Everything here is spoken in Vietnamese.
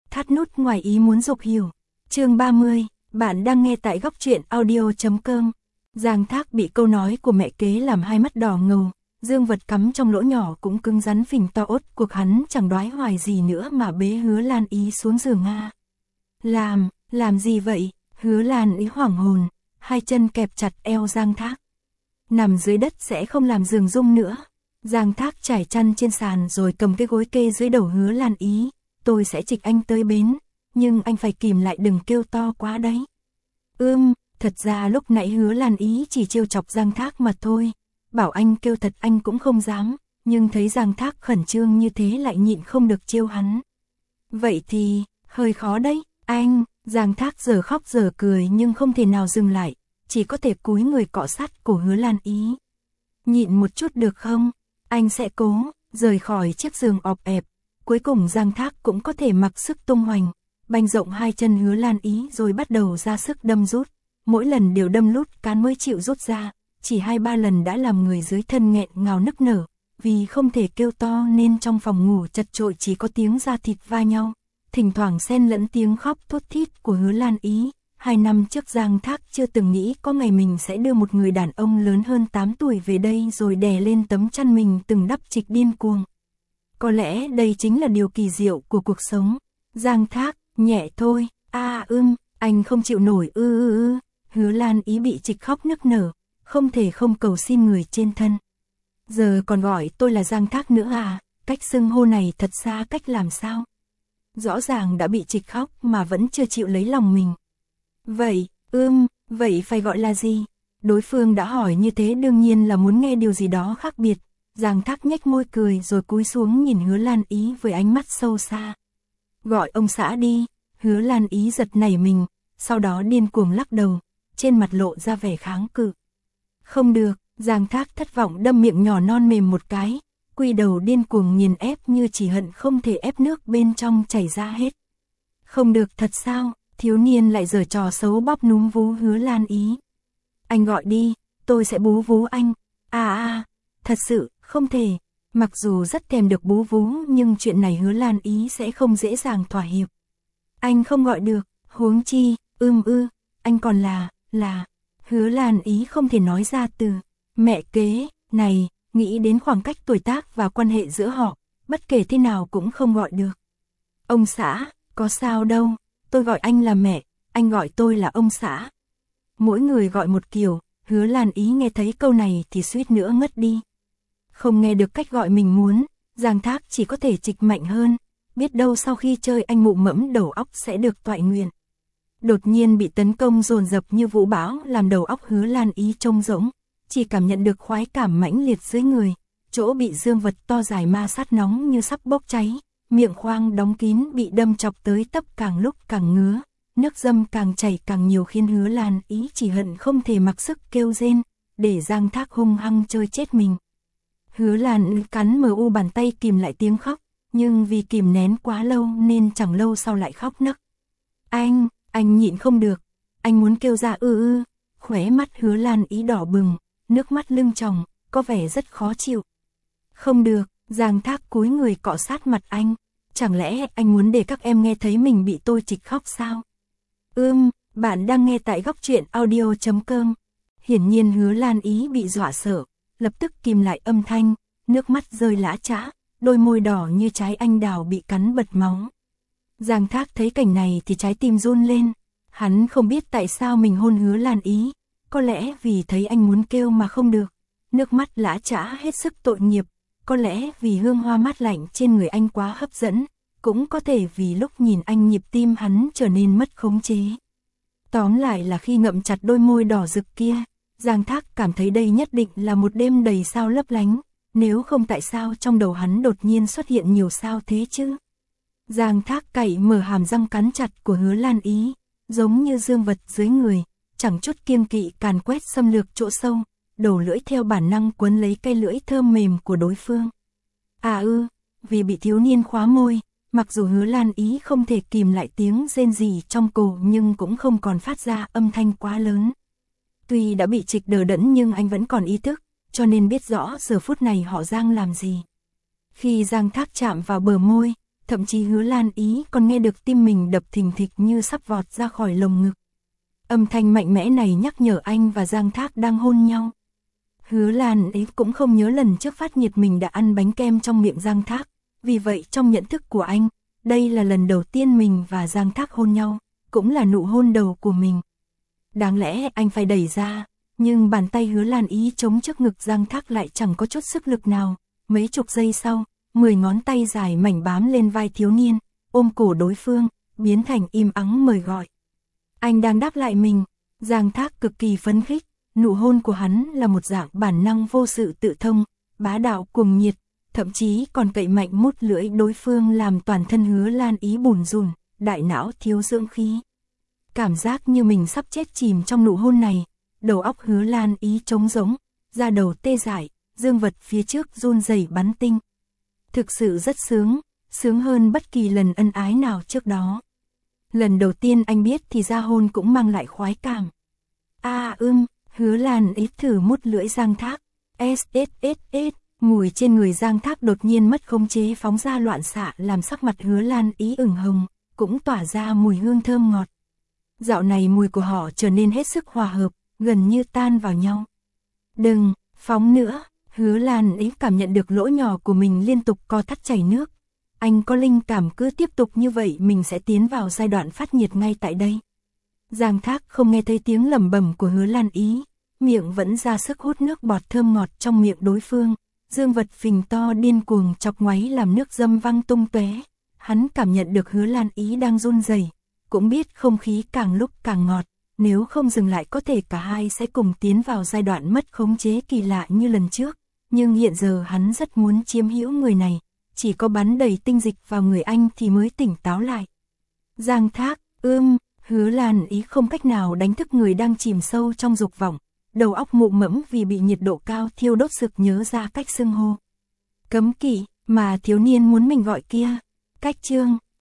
Thắt nút ngoài ý muốn dục hiểu. Chương 30, bạn đang nghe tại góc truyện audio.com. Giang Thác bị câu nói của mẹ kế làm hai mắt đỏ ngầu, dương vật cắm trong lỗ nhỏ cũng cứng rắn phình to ốt, cuộc hắn chẳng đoái hoài gì nữa mà bế Hứa Lan Ý xuống giường a. Làm gì vậy? Hứa Lan Ý hoảng hồn, hai chân kẹp chặt eo Giang Thác. Nằm dưới đất sẽ không làm giường rung nữa. Giang Thác trải chăn trên sàn rồi cầm cái gối kê dưới đầu Hứa Lan Ý. Tôi sẽ trịch anh tới bến, nhưng anh phải kìm lại đừng kêu to quá đấy. Thật ra lúc nãy Hứa Lan Ý chỉ trêu chọc Giang Thác mà thôi. Bảo anh kêu thật anh cũng không dám, nhưng thấy Giang Thác khẩn trương như thế lại nhịn không được trêu hắn. Vậy thì, hơi khó đấy, anh. Giang Thác giờ khóc giờ cười nhưng không thể nào dừng lại, chỉ có thể cúi người cọ sát cổ Hứa Lan Ý. Nhịn một chút được không? Anh sẽ cố. Rời khỏi chiếc giường ọp ẹp. Cuối cùng Giang Thác cũng có thể mặc sức tung hoành, banh rộng hai chân Hứa Lan Ý rồi bắt đầu ra sức đâm rút. Mỗi lần đều đâm lút cán mới chịu rút ra, chỉ 2-3 lần đã làm người dưới thân nghẹn ngào nức nở, vì không thể kêu to nên trong phòng ngủ chật chội chỉ có tiếng da thịt va nhau, thỉnh thoảng xen lẫn tiếng khóc thút thít của Hứa Lan Ý. 2 năm trước Giang Thác chưa từng nghĩ có ngày mình sẽ đưa một người đàn ông lớn hơn 8 tuổi về đây rồi đè lên tấm chăn mình từng đắp trịch điên cuồng. Có lẽ đây chính là điều kỳ diệu của cuộc sống. Giang Thác, nhẹ thôi, anh không chịu nổi Hứa Lan Ý bị trịch khóc nức nở, không thể không cầu xin người trên thân. Giờ còn gọi tôi là Giang Thác nữa à, cách xưng hô này thật xa cách làm sao. Rõ ràng đã bị trịch khóc mà vẫn chưa chịu lấy lòng mình. Vậy phải gọi là gì? Đối phương đã hỏi như thế đương nhiên là muốn nghe điều gì đó khác biệt. Giang Thác nhếch môi cười rồi cúi xuống nhìn Hứa Lan Ý với ánh mắt sâu xa. Gọi ông xã đi. Hứa Lan Ý giật nảy mình, sau đó điên cuồng lắc đầu, trên mặt lộ ra vẻ kháng cự. Không được, Giang Thác thất vọng đâm miệng nhỏ non mềm một cái, quy đầu điên cuồng nghiền ép như chỉ hận không thể ép nước bên trong chảy ra hết. Không được thật sao? Thiếu niên lại giở trò xấu bóp núm vú Hứa Lan Ý. Anh gọi đi, tôi sẽ bú vú anh. Thật sự, không thể. Mặc dù rất thèm được bú vú nhưng chuyện này Hứa Lan Ý sẽ không dễ dàng thỏa hiệp. Anh không gọi được, huống chi, anh còn là. Hứa Lan Ý không thể nói ra từ mẹ kế này, nghĩ đến khoảng cách tuổi tác và quan hệ giữa họ, bất kể thế nào cũng không gọi được. Ông xã, có sao đâu, tôi gọi anh là mẹ, anh gọi tôi là ông xã. Mỗi người gọi một kiểu, Hứa Lan Ý nghe thấy câu này thì suýt nữa ngất đi. Không nghe được cách gọi mình muốn, Giang Thác chỉ có thể trịch mạnh hơn, biết đâu sau khi chơi anh mụ mẫm đầu óc sẽ được toại nguyện. Đột nhiên bị tấn công dồn dập như vũ bão làm đầu óc Hứa Lan Ý trông rỗng, chỉ cảm nhận được khoái cảm mãnh liệt dưới người, chỗ bị dương vật to dài ma sát nóng như sắp bốc cháy, miệng khoang đóng kín bị đâm chọc tới tấp càng lúc càng ngứa, nước dâm càng chảy càng nhiều khiến Hứa Lan Ý chỉ hận không thể mặc sức kêu rên, để Giang Thác hung hăng chơi chết mình. Hứa Lan cắn mờ bàn tay kìm lại tiếng khóc, nhưng vì kìm nén quá lâu nên chẳng lâu sau lại khóc nấc. Anh nhịn không được, anh muốn kêu ra khóe mắt Hứa Lan Ý đỏ bừng, nước mắt lưng tròng, có vẻ rất khó chịu. Không được, Giang Thác cúi người cọ sát mặt anh, chẳng lẽ anh muốn để các em nghe thấy mình bị tôi trịch khóc sao? Bạn đang nghe tại góc truyện audio.com. Hiển nhiên Hứa Lan Ý bị dọa sợ, lập tức kìm lại âm thanh, nước mắt rơi lã chã, đôi môi đỏ như trái anh đào bị cắn bật máu. Giang Thác thấy cảnh này thì trái tim run lên, hắn không biết tại sao mình hôn Hứa Lan Ý, có lẽ vì thấy anh muốn kêu mà không được, nước mắt lã chã hết sức tội nghiệp, có lẽ vì hương hoa mát lạnh trên người anh quá hấp dẫn, cũng có thể vì lúc nhìn anh nhịp tim hắn trở nên mất khống chế. Tóm lại là khi ngậm chặt đôi môi đỏ rực kia, Giang Thác cảm thấy đây nhất định là một đêm đầy sao lấp lánh, nếu không tại sao trong đầu hắn đột nhiên xuất hiện nhiều sao thế chứ? Giang Thác cậy mở hàm răng cắn chặt của Hứa Lan Ý, giống như dương vật dưới người, chẳng chút kiêng kỵ càn quét xâm lược chỗ sâu, đầu lưỡi theo bản năng quấn lấy cây lưỡi thơm mềm của đối phương. Vì bị thiếu niên khóa môi, mặc dù Hứa Lan Ý không thể kìm lại tiếng rên rỉ trong cổ nhưng cũng không còn phát ra âm thanh quá lớn. Tuy đã bị trịch đờ đẫn nhưng anh vẫn còn ý thức, cho nên biết rõ giờ phút này họ Giang làm gì. Khi Giang Thác chạm vào bờ môi, thậm chí Hứa Lan Ý còn nghe được tim mình đập thình thịch như sắp vọt ra khỏi lồng ngực. Âm thanh mạnh mẽ này nhắc nhở anh và Giang Thác đang hôn nhau. Hứa Lan Ý cũng không nhớ lần trước phát nhiệt mình đã ăn bánh kem trong miệng Giang Thác, vì vậy trong nhận thức của anh, đây là lần đầu tiên mình và Giang Thác hôn nhau, cũng là nụ hôn đầu của mình. Đáng lẽ anh phải đẩy ra, nhưng bàn tay Hứa Lan Ý chống trước ngực Giang Thác lại chẳng có chút sức lực nào. Mấy chục giây sau, 10 ngón tay dài mảnh bám lên vai thiếu niên, ôm cổ đối phương, biến thành im ắng mời gọi. Anh đang đáp lại mình, Giang Thác cực kỳ phấn khích, nụ hôn của hắn là một dạng bản năng vô sự tự thông, bá đạo cuồng nhiệt, thậm chí còn cậy mạnh mút lưỡi đối phương làm toàn thân Hứa Lan Ý bủn rủn, đại não thiếu dưỡng khí. Cảm giác như mình sắp chết chìm trong nụ hôn này, đầu óc Hứa Lan Ý trống rỗng, da đầu tê dại, dương vật phía trước run rẩy bắn tinh. Thực sự rất sướng, sướng hơn bất kỳ lần ân ái nào trước đó. Lần đầu tiên anh biết thì ra hôn cũng mang lại khoái cảm. Hứa Lan Ý thử mút lưỡi Giang Thác. Mùi trên người Giang Thác đột nhiên mất khống chế phóng ra loạn xạ làm sắc mặt Hứa Lan Ý ửng hồng, cũng tỏa ra mùi hương thơm ngọt. Dạo này mùi của họ trở nên hết sức hòa hợp, gần như tan vào nhau. Đừng, phóng nữa, Hứa Lan Ý cảm nhận được lỗ nhỏ của mình liên tục co thắt chảy nước. Anh có linh cảm cứ tiếp tục như vậy mình sẽ tiến vào giai đoạn phát nhiệt ngay tại đây. Giang Thác không nghe thấy tiếng lẩm bẩm của Hứa Lan Ý, miệng vẫn ra sức hút nước bọt thơm ngọt trong miệng đối phương, dương vật phình to điên cuồng chọc ngoáy làm nước dâm văng tung tóe. Hắn cảm nhận được Hứa Lan Ý đang run rẩy, cũng biết không khí càng lúc càng ngọt, nếu không dừng lại có thể cả hai sẽ cùng tiến vào giai đoạn mất khống chế kỳ lạ như lần trước, nhưng hiện giờ hắn rất muốn chiếm hữu người này, chỉ có bắn đầy tinh dịch vào người anh thì mới tỉnh táo lại. Giang Thác, Hứa Lan Ý không cách nào đánh thức người đang chìm sâu trong dục vọng, đầu óc mụ mẫm vì bị nhiệt độ cao thiêu đốt sực nhớ ra cách xưng hô. Cấm kỵ mà thiếu niên muốn mình gọi kia, cách chương.